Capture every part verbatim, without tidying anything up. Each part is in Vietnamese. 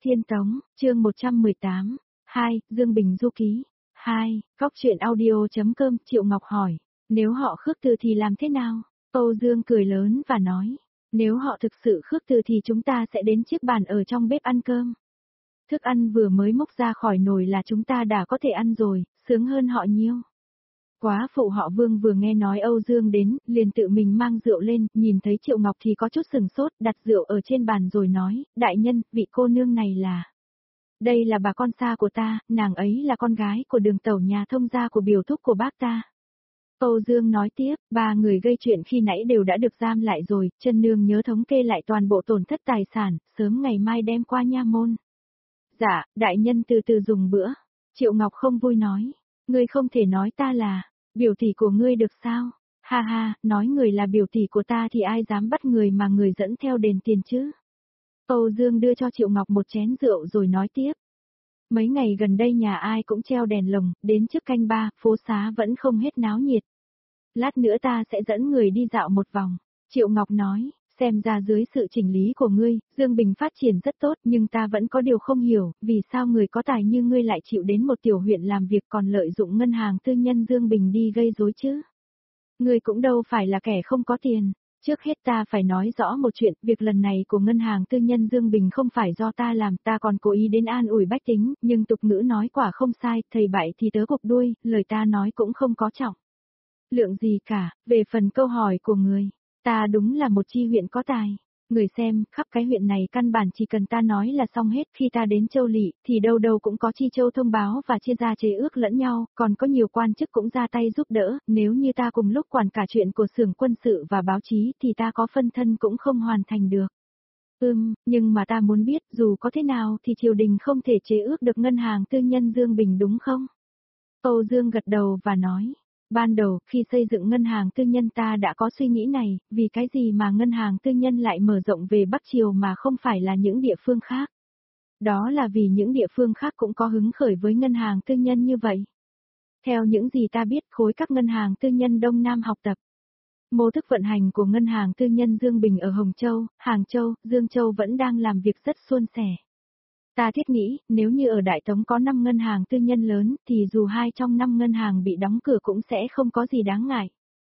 Tiên Tống, chương một trăm mười tám, hai, Dương Bình Du Ký, hai, Góc truyện audio.com, Triệu Ngọc hỏi, nếu họ khước từ thì làm thế nào? Âu Dương cười lớn và nói, nếu họ thực sự khước từ thì chúng ta sẽ đến chiếc bàn ở trong bếp ăn cơm. Thức ăn vừa mới múc ra khỏi nồi là chúng ta đã có thể ăn rồi, sướng hơn họ nhiều. Quá phụ họ Vương vừa nghe nói Âu Dương đến, liền tự mình mang rượu lên, nhìn thấy Triệu Ngọc thì có chút sừng sốt, đặt rượu ở trên bàn rồi nói, đại nhân, vị cô nương này là... Đây là bà con xa của ta, nàng ấy là con gái của đường tẩu nhà thông gia của biểu thúc của bác ta. Âu Dương nói tiếp, ba người gây chuyện khi nãy đều đã được giam lại rồi, chân nương nhớ thống kê lại toàn bộ tổn thất tài sản, sớm ngày mai đem qua nha môn. Dạ, đại nhân từ từ dùng bữa. Triệu Ngọc không vui nói, ngươi không thể nói ta là, biểu tỷ của ngươi được sao? Ha ha, nói người là biểu tỷ của ta thì ai dám bắt người mà người dẫn theo đền tiền chứ? Âu Dương đưa cho Triệu Ngọc một chén rượu rồi nói tiếp. Mấy ngày gần đây nhà ai cũng treo đèn lồng, đến trước canh ba, phố xá vẫn không hết náo nhiệt. Lát nữa ta sẽ dẫn người đi dạo một vòng. Triệu Ngọc nói, xem ra dưới sự chỉnh lý của ngươi, Dương Bình phát triển rất tốt nhưng ta vẫn có điều không hiểu, vì sao người có tài như ngươi lại chịu đến một tiểu huyện làm việc còn lợi dụng ngân hàng tư nhân Dương Bình đi gây rối chứ? Ngươi cũng đâu phải là kẻ không có tiền. Trước hết ta phải nói rõ một chuyện, việc lần này của ngân hàng tư nhân Dương Bình không phải do ta làm, ta còn cố ý đến an ủi bách tính, nhưng tục ngữ nói quả không sai, thầy bại thì tớ cục đuôi, lời ta nói cũng không có trọng lượng gì cả. Về phần câu hỏi của người, ta đúng là một chi huyện có tài. Người xem, khắp cái huyện này căn bản chỉ cần ta nói là xong hết, khi ta đến Châu Lỵ, thì đâu đâu cũng có chi châu thông báo và chia ra chế ước lẫn nhau, còn có nhiều quan chức cũng ra tay giúp đỡ, nếu như ta cùng lúc quản cả chuyện của xưởng quân sự và báo chí thì ta có phân thân cũng không hoàn thành được. Ừm, nhưng mà ta muốn biết, dù có thế nào thì triều đình không thể chế ước được ngân hàng tư nhân Dương Bình đúng không? Âu Dương gật đầu và nói. Ban đầu, khi xây dựng ngân hàng tư nhân ta đã có suy nghĩ này, vì cái gì mà ngân hàng tư nhân lại mở rộng về Bắc Triều mà không phải là những địa phương khác. Đó là vì những địa phương khác cũng có hứng khởi với ngân hàng tư nhân như vậy. Theo những gì ta biết, khối các ngân hàng tư nhân Đông Nam học tập. Mô thức vận hành của ngân hàng tư nhân Dương Bình ở Hồng Châu, Hàng Châu, Dương Châu vẫn đang làm việc rất suôn sẻ. Ta thiết nghĩ, nếu như ở Đại Tống có năm ngân hàng tư nhân lớn, thì dù hai trong năm ngân hàng bị đóng cửa cũng sẽ không có gì đáng ngại.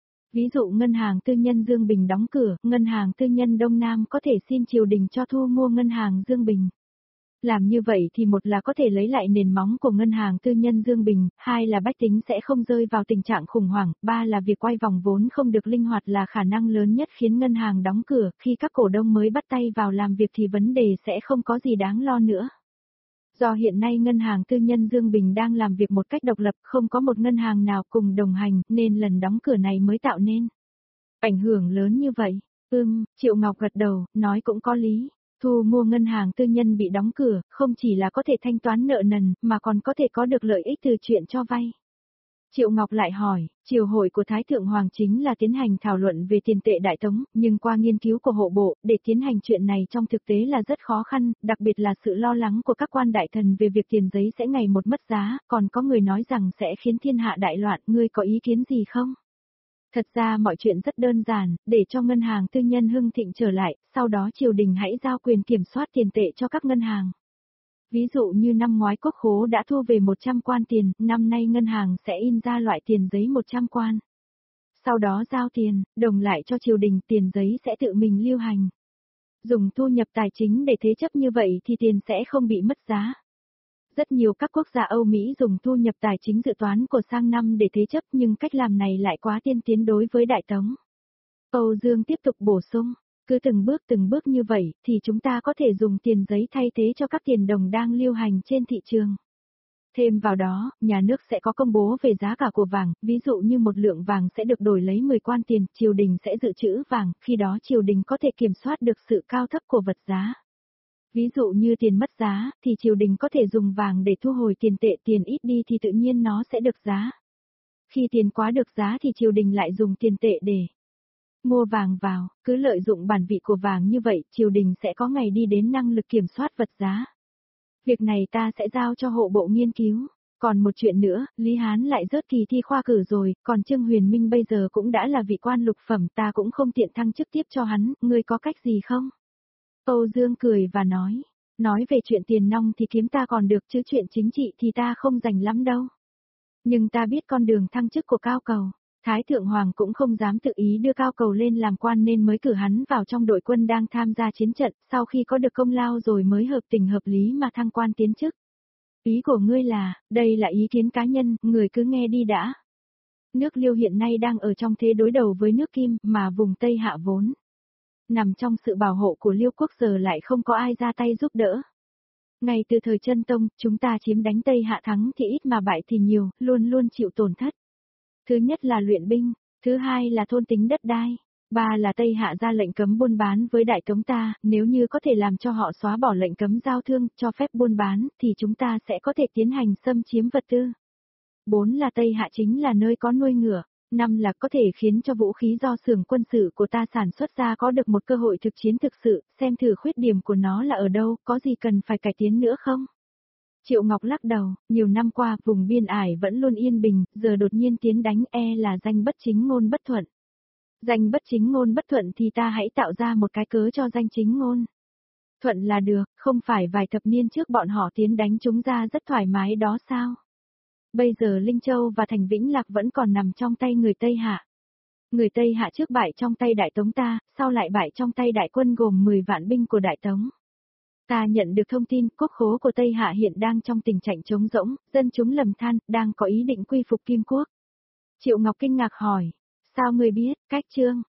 Ví dụ ngân hàng tư nhân Dương Bình đóng cửa, ngân hàng tư nhân Đông Nam có thể xin triều đình cho thu mua ngân hàng Dương Bình. Làm như vậy thì một là có thể lấy lại nền móng của ngân hàng tư nhân Dương Bình, hai là bách tính sẽ không rơi vào tình trạng khủng hoảng, ba là việc quay vòng vốn không được linh hoạt là khả năng lớn nhất khiến ngân hàng đóng cửa, khi các cổ đông mới bắt tay vào làm việc thì vấn đề sẽ không có gì đáng lo nữa. Do hiện nay ngân hàng tư nhân Dương Bình đang làm việc một cách độc lập, không có một ngân hàng nào cùng đồng hành, nên lần đóng cửa này mới tạo nên ảnh hưởng lớn như vậy. Ừm, Triệu Ngọc gật đầu, nói cũng có lý. Thu mua ngân hàng tư nhân bị đóng cửa, không chỉ là có thể thanh toán nợ nần, mà còn có thể có được lợi ích từ chuyện cho vay. Triệu Ngọc lại hỏi, triều hội của Thái Thượng Hoàng chính là tiến hành thảo luận về tiền tệ Đại Tống, nhưng qua nghiên cứu của hộ bộ, để tiến hành chuyện này trong thực tế là rất khó khăn, đặc biệt là sự lo lắng của các quan đại thần về việc tiền giấy sẽ ngày một mất giá, còn có người nói rằng sẽ khiến thiên hạ đại loạn, ngươi có ý kiến gì không? Thật ra mọi chuyện rất đơn giản, để cho ngân hàng tư nhân hưng thịnh trở lại, sau đó triều đình hãy giao quyền kiểm soát tiền tệ cho các ngân hàng. Ví dụ như năm ngoái quốc khố đã thu về một trăm quan tiền, năm nay ngân hàng sẽ in ra loại tiền giấy một trăm quan. Sau đó giao tiền, đồng lại cho triều đình, tiền giấy sẽ tự mình lưu hành. Dùng thu nhập tài chính để thế chấp như vậy thì tiền sẽ không bị mất giá. Rất nhiều các quốc gia Âu Mỹ dùng thu nhập tài chính dự toán của sang năm để thế chấp nhưng cách làm này lại quá tiên tiến đối với Đại Tống. Âu Dương tiếp tục bổ sung, cứ từng bước từng bước như vậy thì chúng ta có thể dùng tiền giấy thay thế cho các tiền đồng đang lưu hành trên thị trường. Thêm vào đó, nhà nước sẽ có công bố về giá cả của vàng, ví dụ như một lượng vàng sẽ được đổi lấy mười quan tiền, triều đình sẽ dự trữ vàng, khi đó triều đình có thể kiểm soát được sự cao thấp của vật giá. Ví dụ như tiền mất giá, thì triều đình có thể dùng vàng để thu hồi tiền tệ, tiền ít đi thì tự nhiên nó sẽ được giá. Khi tiền quá được giá thì triều đình lại dùng tiền tệ để mua vàng vào, cứ lợi dụng bản vị của vàng như vậy, triều đình sẽ có ngày đi đến năng lực kiểm soát vật giá. Việc này ta sẽ giao cho hộ bộ nghiên cứu. Còn một chuyện nữa, Lý Hán lại rớt kỳ thi khoa cử rồi, còn Trương Huyền Minh bây giờ cũng đã là vị quan lục phẩm, ta cũng không tiện thăng chức tiếp cho hắn, ngươi có cách gì không? Âu Dương cười và nói, Nói về chuyện tiền nong thì kiếm ta còn được chứ chuyện chính trị thì ta không rành lắm đâu. Nhưng ta biết con đường thăng chức của Cao Cầu. Thái Thượng Hoàng cũng không dám tự ý đưa Cao Cầu lên làm quan nên mới cử hắn vào trong đội quân đang tham gia chiến trận, sau khi có được công lao rồi mới hợp tình hợp lý mà thăng quan tiến chức. Ý của ngươi là, đây là ý kiến cá nhân, người cứ nghe đi đã. Nước Liêu hiện nay đang ở trong thế đối đầu với nước Kim, mà vùng Tây Hạ vốn nằm trong sự bảo hộ của Liêu quốc giờ lại không có ai ra tay giúp đỡ. Ngay từ thời Chân Tông, chúng ta chiếm đánh Tây Hạ thắng thì ít mà bại thì nhiều, luôn luôn chịu tổn thất. Thứ nhất là luyện binh, thứ hai là thôn tính đất đai, ba là Tây Hạ ra lệnh cấm buôn bán với Đại Tống ta, nếu như có thể làm cho họ xóa bỏ lệnh cấm giao thương, cho phép buôn bán, thì chúng ta sẽ có thể tiến hành xâm chiếm vật tư. Bốn là Tây Hạ chính là nơi có nuôi ngựa. Năm là có thể khiến cho vũ khí do xưởng quân sự của ta sản xuất ra có được một cơ hội thực chiến thực sự, xem thử khuyết điểm của nó là ở đâu, có gì cần phải cải tiến nữa không? Triệu Ngọc lắc đầu, nhiều năm qua vùng biên ải vẫn luôn yên bình, giờ đột nhiên tiến đánh e là danh bất chính ngôn bất thuận. Danh bất chính ngôn bất thuận thì ta hãy tạo ra một cái cớ cho danh chính ngôn. Thuận là được, không phải vài thập niên trước bọn họ tiến đánh chúng ta rất thoải mái đó sao? Bây giờ Linh Châu và thành Vĩnh Lạc vẫn còn nằm trong tay người Tây Hạ. Người Tây Hạ trước bại trong tay Đại Tống ta, sau lại bại trong tay đại quân gồm mười vạn binh của Đại Tống. Ta nhận được thông tin quốc khố của Tây Hạ hiện đang trong tình trạng trống rỗng, dân chúng lầm than, đang có ý định quy phục Kim Quốc. Triệu Ngọc kinh ngạc hỏi, sao ngươi biết, cách chương?